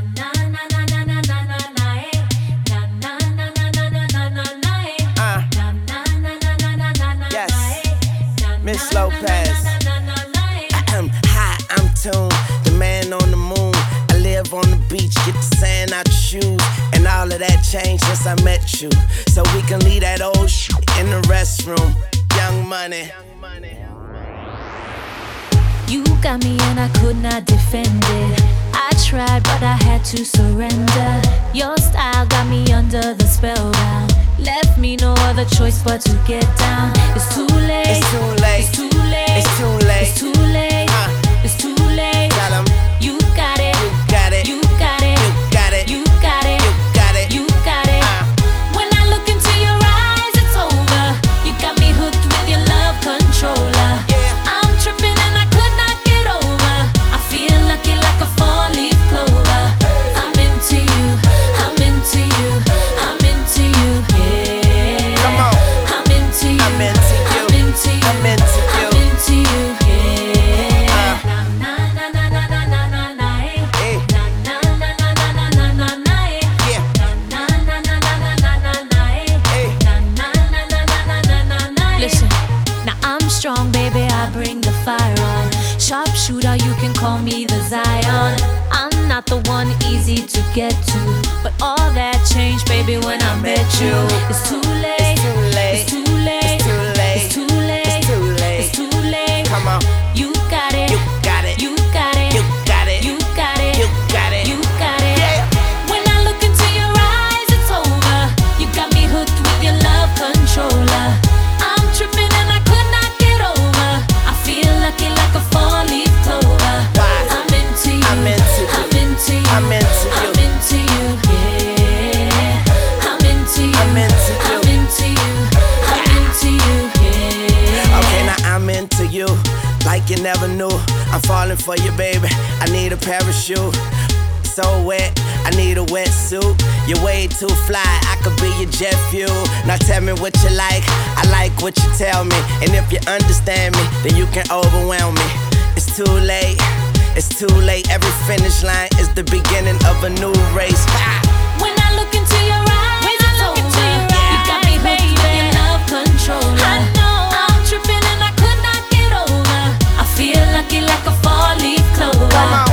Miss Lopez. Hi, I'm Tune, the man on the moon. I live on the beach, get the sand out your shoes. And all of that changed since I met you. So we can leave that old shit in the restroom. Young Money. You got me and I could not defend it. I tried but I had to surrender. Your style got me under the spellbound. Left me no other choice but to get down. It's too late. It's too late. It's too late. It's too late. It's too late. It's too late. Tell 'em. You got it. You got it. You got it. You got it. You got it. You got it. You got it. When I look into your eyes, it's over. You got me hooked with your love controller. I'm tripping and I could not get over. I feel lucky like a four-leaf clover. I'm into you. I'm into you. I'm into you. Yeah. Come on. I'm into you. I'm into you. I'm into you. I'm into you. I'm into you. Yeah. Na na na na na na na na. Hey. Na na na na na na na na na. Yeah. Na na na na na na na na. Hey. Na na na na na na na na. Listen, now I'm strong, baby. I bring the fire on. Sharpshooter, you can call me the Zion. I'm not the one easy to get to, but all that changed, baby, when I met you. It's too late. It's too late. It's too late. It's too late. It's too late. It's too late. It's too late. Come on. You got it. You got it. You got it. You got it. You got it. You got it. You got it. Yeah. When I look into your eyes, it's over. You got me hooked with your love controller. I'm tripping and I could not get over. I feel lucky like a four-leaf clover. Why? I'm into you. I'm into you. I'm into you. I'm into you. I'm into you. Yeah. I'm into you. I'm into you. I'm into you. I'm into you. Yeah. Okay, now I'm into you, like you never knew. I'm falling for you, baby. I need a parachute. So wet, I need a wetsuit. You're way too fly, I could be your jet fuel. Now tell me what you like, I like what you tell me. And if you understand me, then you can overwhelm me. It's too late, it's too late. Every finish line is the beginning of a new race. Ha! When I look into your eyes, it's over. You got me hooked with your love controller. I know I'm tripping and I could not get over. I feel lucky like a four-leaf clover. Come on.